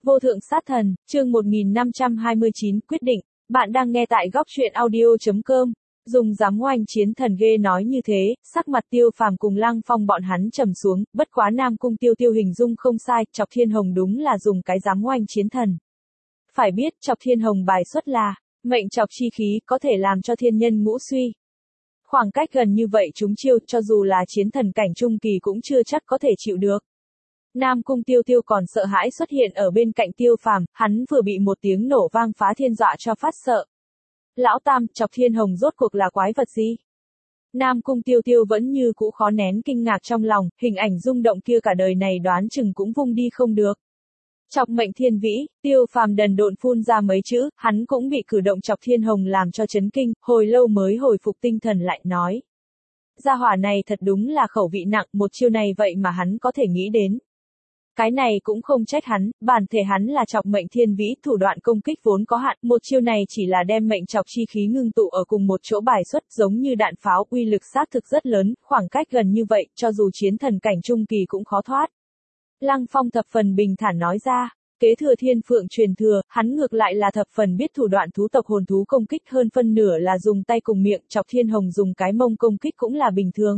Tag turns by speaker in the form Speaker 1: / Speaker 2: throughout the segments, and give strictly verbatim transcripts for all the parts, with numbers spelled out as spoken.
Speaker 1: Vô thượng sát thần, chương một nghìn năm trăm hai mươi chín, quyết định. Bạn đang nghe tại góc truyện audio chấm com. Dùng dám oanh chiến thần ghê nói như thế, sắc mặt Tiêu Phàm cùng Lăng Phong bọn hắn trầm xuống, bất quá Nam Cung Tiêu Tiêu hình dung không sai, Chọc Thiên Hồng đúng là dùng cái dám oanh chiến thần. Phải biết Chọc Thiên Hồng bài xuất là, mệnh chọc chi khí có thể làm cho thiên nhân ngũ suy. Khoảng cách gần như vậy chúng chiêu, cho dù là chiến thần cảnh trung kỳ cũng chưa chắc có thể chịu được. Nam Cung Tiêu Tiêu còn sợ hãi xuất hiện ở bên cạnh Tiêu Phàm, hắn vừa bị một tiếng nổ vang phá thiên dọa cho phát sợ. Lão Tam, Chọc Thiên Hồng rốt cuộc là quái vật gì? Nam Cung Tiêu Tiêu vẫn như cũ khó nén kinh ngạc trong lòng, hình ảnh rung động kia cả đời này đoán chừng cũng vung đi không được. Chọc mệnh thiên vĩ, Tiêu Phàm đần độn phun ra mấy chữ, hắn cũng bị cử động Chọc Thiên Hồng làm cho chấn kinh, hồi lâu mới hồi phục tinh thần lại nói. Gia hỏa này thật đúng là khẩu vị nặng, một chiêu này vậy mà hắn có thể nghĩ đến. Cái này cũng không trách hắn, bản thể hắn là Chọc mệnh thiên vĩ, thủ đoạn công kích vốn có hạn, một chiêu này chỉ là đem mệnh chọc chi khí ngưng tụ ở cùng một chỗ bài xuất, giống như đạn pháo, uy lực xác thực rất lớn, khoảng cách gần như vậy, cho dù chiến thần cảnh trung kỳ cũng khó thoát. Lăng Phong thập phần bình thản nói ra, kế thừa thiên phượng truyền thừa, hắn ngược lại là thập phần biết thủ đoạn thú tộc hồn thú công kích, hơn phân nửa là dùng tay cùng miệng, Chọc Thiên Hồng dùng cái mông công kích cũng là bình thường.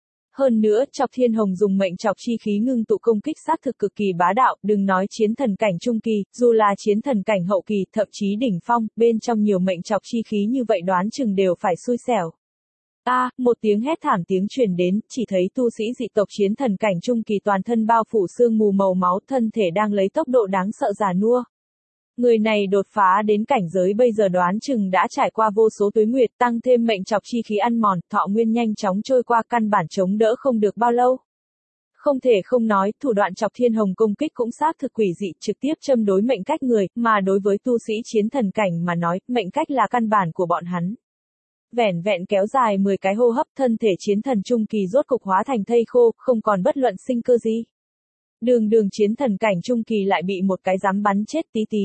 Speaker 1: Hơn nữa, Chọc Thiên Hồng dùng mệnh chọc chi khí ngưng tụ công kích xác thực cực kỳ bá đạo, đừng nói chiến thần cảnh trung kỳ, dù là chiến thần cảnh hậu kỳ, thậm chí đỉnh phong, bên trong nhiều mệnh chọc chi khí như vậy đoán chừng đều phải xui xẻo. A, à, một tiếng hét thảm tiếng truyền đến, chỉ thấy tu sĩ dị tộc chiến thần cảnh trung kỳ toàn thân bao phủ sương mù màu máu, thân thể đang lấy tốc độ đáng sợ già nua. Người này đột phá đến cảnh giới bây giờ đoán chừng đã trải qua vô số tuế nguyệt, tăng thêm mệnh chọc chi khí ăn mòn, thọ nguyên nhanh chóng trôi qua, căn bản chống đỡ không được bao lâu. Không thể không nói, thủ đoạn Chọc Thiên Hồng công kích cũng xác thực quỷ dị, trực tiếp châm đối mệnh cách người, mà đối với tu sĩ chiến thần cảnh mà nói, mệnh cách là căn bản của bọn hắn. Vẻn vẹn kéo dài mười cái hô hấp, thân thể chiến thần trung kỳ rốt cục hóa thành thây khô, không còn bất luận sinh cơ gì. Đường đường chiến thần cảnh trung kỳ lại bị một cái dám bắn chết tí tí.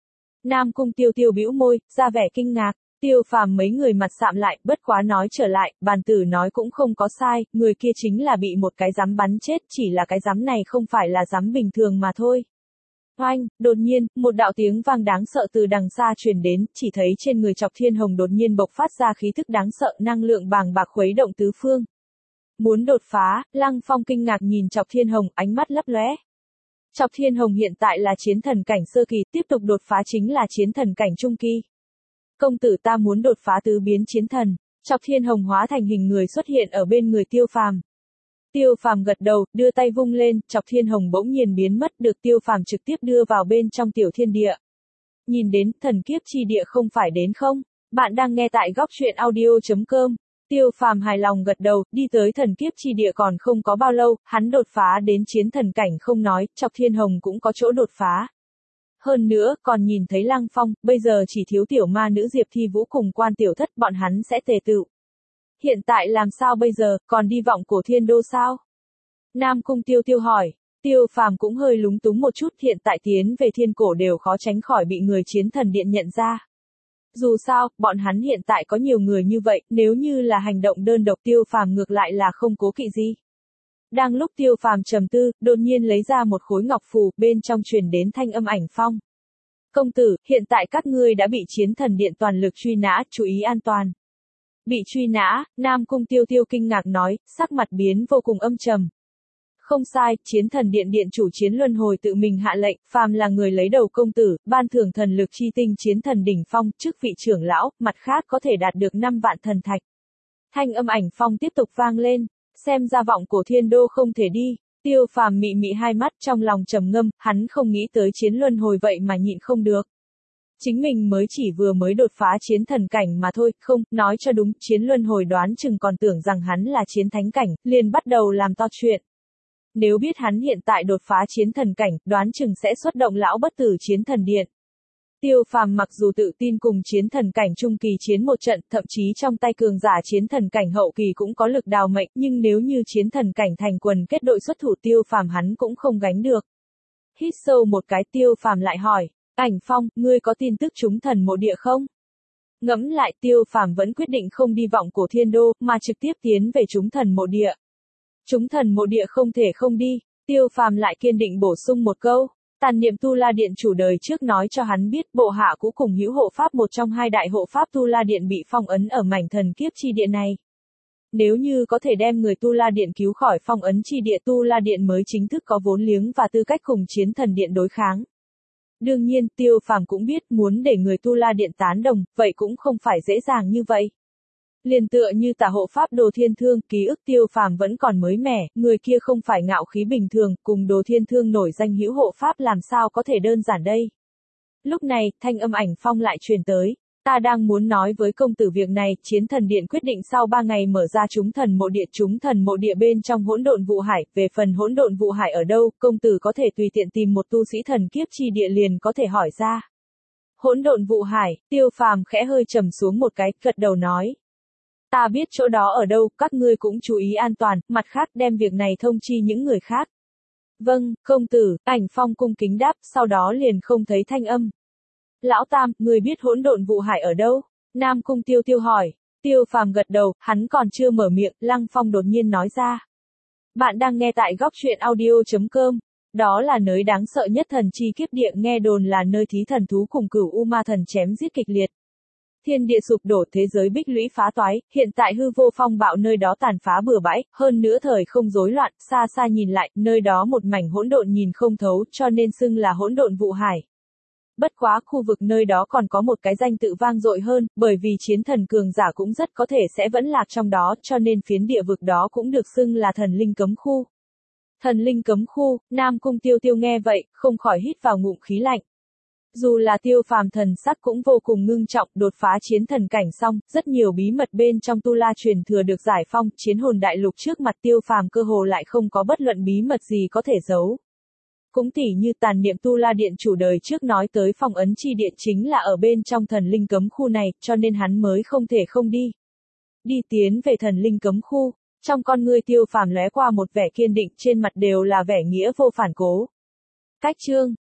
Speaker 1: Nam Cung Tiêu Tiêu bĩu môi, ra vẻ kinh ngạc, Tiêu Phàm mấy người mặt sạm lại, bất quá nói trở lại, bàn tử nói cũng không có sai, người kia chính là bị một cái dám bắn chết, chỉ là cái dám này không phải là dám bình thường mà thôi. Oanh, đột nhiên, một đạo tiếng vang đáng sợ từ đằng xa truyền đến, chỉ thấy trên người Chọc Thiên Hồng đột nhiên bộc phát ra khí thức đáng sợ, năng lượng bàng bạc khuấy động tứ phương. Muốn đột phá, Lăng Phong kinh ngạc nhìn Chọc Thiên Hồng, ánh mắt lấp lóe. Chọc Thiên Hồng hiện tại là chiến thần cảnh sơ kỳ, tiếp tục đột phá chính là chiến thần cảnh trung kỳ. Công tử ta muốn đột phá tứ biến chiến thần. Chọc Thiên Hồng hóa thành hình người xuất hiện ở bên người Tiêu Phàm. Tiêu Phàm gật đầu, đưa tay vung lên, Chọc Thiên Hồng bỗng nhiên biến mất, được Tiêu Phàm trực tiếp đưa vào bên trong tiểu thiên địa. Nhìn đến, thần kiếp chi địa không phải đến không? Bạn đang nghe tại góc truyện audio chấm com. Tiêu Phàm hài lòng gật đầu, đi tới thần kiếp chi địa còn không có bao lâu, hắn đột phá đến chiến thần cảnh không nói, Chọc Thiên Hồng cũng có chỗ đột phá. Hơn nữa, còn nhìn thấy Lăng Phong, bây giờ chỉ thiếu tiểu ma nữ Diệp Thi Vũ cùng Quan Tiểu Thất, bọn hắn sẽ tề tựu. Hiện tại làm sao bây giờ, còn đi vọng cổ thiên đô sao? Nam Cung Tiêu Tiêu hỏi. Tiêu Phàm cũng hơi lúng túng một chút, hiện tại tiến về thiên cổ đều khó tránh khỏi bị người chiến thần điện nhận ra. Dù sao, bọn hắn hiện tại có nhiều người như vậy, nếu như là hành động đơn độc Tiêu Phàm ngược lại là không cố kỵ gì. Đang lúc Tiêu Phàm trầm tư, đột nhiên lấy ra một khối ngọc phù, bên trong truyền đến thanh âm Ảnh Phong. Công tử, hiện tại các ngươi đã bị chiến thần điện toàn lực truy nã, chú ý an toàn. Bị truy nã, Nam Cung Tiêu Tiêu kinh ngạc nói, sắc mặt biến vô cùng âm trầm. Không sai, chiến thần điện điện chủ Chiến Luân Hồi tự mình hạ lệnh, phàm là người lấy đầu công tử, ban thưởng thần lực chi tinh chiến thần đỉnh phong, chức vị trưởng lão, mặt khác có thể đạt được năm vạn thần thạch. Thanh âm Ảnh Phong tiếp tục vang lên, xem ra vọng cổ thiên đô không thể đi. Tiêu Phàm mị mị hai mắt trong lòng trầm ngâm, hắn không nghĩ tới Chiến Luân Hồi vậy mà nhịn không được. Chính mình mới chỉ vừa mới đột phá chiến thần cảnh mà thôi, không, nói cho đúng, Chiến Luân Hồi đoán chừng còn tưởng rằng hắn là chiến thánh cảnh, liền bắt đầu làm to chuyện. Nếu biết hắn hiện tại đột phá chiến thần cảnh, đoán chừng sẽ xuất động lão bất tử chiến thần điện. Tiêu Phàm mặc dù tự tin cùng chiến thần cảnh trung kỳ chiến một trận, thậm chí trong tay cường giả chiến thần cảnh hậu kỳ cũng có lực đào mệnh, nhưng nếu như chiến thần cảnh thành quần kết đội xuất thủ Tiêu Phàm hắn cũng không gánh được. Hít sâu một cái, Tiêu Phàm lại hỏi, Ảnh Phong, ngươi có tin tức chúng thần mộ địa không? Ngẫm lại, Tiêu Phàm vẫn quyết định không đi vọng cổ thiên đô, mà trực tiếp tiến về chúng thần mộ địa. Chúng thần mộ địa không thể không đi, Tiêu Phàm lại kiên định bổ sung một câu. Tàn niệm Tu La Điện chủ đời trước nói cho hắn biết bộ hạ cũ cùng hữu hộ pháp một trong hai đại hộ pháp Tu La Điện bị phong ấn ở mảnh thần kiếp chi địa này. Nếu như có thể đem người Tu La Điện cứu khỏi phong ấn chi địa, Tu La Điện mới chính thức có vốn liếng và tư cách cùng Chiến Thần Điện đối kháng. Đương nhiên, Tiêu Phàm cũng biết muốn để người Tu La Điện tán đồng, vậy cũng không phải dễ dàng như vậy. Liền tựa như tả hộ pháp Đồ Thiên Thương, ký ức Tiêu Phàm vẫn còn mới mẻ, người kia không phải ngạo khí bình thường, cùng Đồ Thiên Thương nổi danh hữu hộ pháp làm sao có thể đơn giản đây. Lúc này, thanh âm Ảnh Phong lại truyền tới. Ta đang muốn nói với công tử việc này, Chiến Thần Điện quyết định sau ba ngày mở ra chúng thần mộ địa, chúng thần mộ địa bên trong hỗn độn vụ hải, về phần hỗn độn vụ hải ở đâu, công tử có thể tùy tiện tìm một tu sĩ thần kiếp chi địa liền có thể hỏi ra. Hỗn độn vụ hải, Tiêu Phàm khẽ hơi trầm xuống một cái, gật đầu nói. Ta biết chỗ đó ở đâu, các ngươi cũng chú ý an toàn, mặt khác đem việc này thông chi những người khác. Vâng, công tử, Ảnh Phong cung kính đáp, sau đó liền không thấy thanh âm. Lão Tam, người biết hỗn độn vụ hải ở đâu? Nam Cung Tiêu Tiêu hỏi. Tiêu Phàm gật đầu, hắn còn chưa mở miệng, Lăng Phong đột nhiên nói ra. Bạn đang nghe tại góc truyện audio chấm com. Đó là nơi đáng sợ nhất thần chi kiếp địa, nghe đồn là nơi thí thần thú cùng cửu u ma thần chém giết kịch liệt. Thiên địa sụp đổ, thế giới bích lũy phá toái, hiện tại hư vô phong bạo nơi đó tàn phá bừa bãi, hơn nữa thời không rối loạn, xa xa nhìn lại, nơi đó một mảnh hỗn độn nhìn không thấu, cho nên xưng là hỗn độn vụ hải. Bất quá khu vực nơi đó còn có một cái danh tự vang dội hơn, bởi vì chiến thần cường giả cũng rất có thể sẽ vẫn lạc trong đó, cho nên phiến địa vực đó cũng được xưng là thần linh cấm khu. Thần linh cấm khu, Nam Cung Tiêu Tiêu nghe vậy, không khỏi hít vào ngụm khí lạnh. Dù là Tiêu Phàm thần sắc cũng vô cùng ngưng trọng, đột phá chiến thần cảnh xong, rất nhiều bí mật bên trong Tu La truyền thừa được giải phong, chiến hồn đại lục trước mặt Tiêu Phàm cơ hồ lại không có bất luận bí mật gì có thể giấu. Cũng tỉ như tàn niệm Tu La Điện chủ đời trước nói tới phong ấn chi địa chính là ở bên trong thần linh cấm khu này, cho nên hắn mới không thể không đi. Đi tiến về thần linh cấm khu, trong con ngươi Tiêu Phàm lóe qua một vẻ kiên định, trên mặt đều là vẻ nghĩa vô phản cố. Cách chương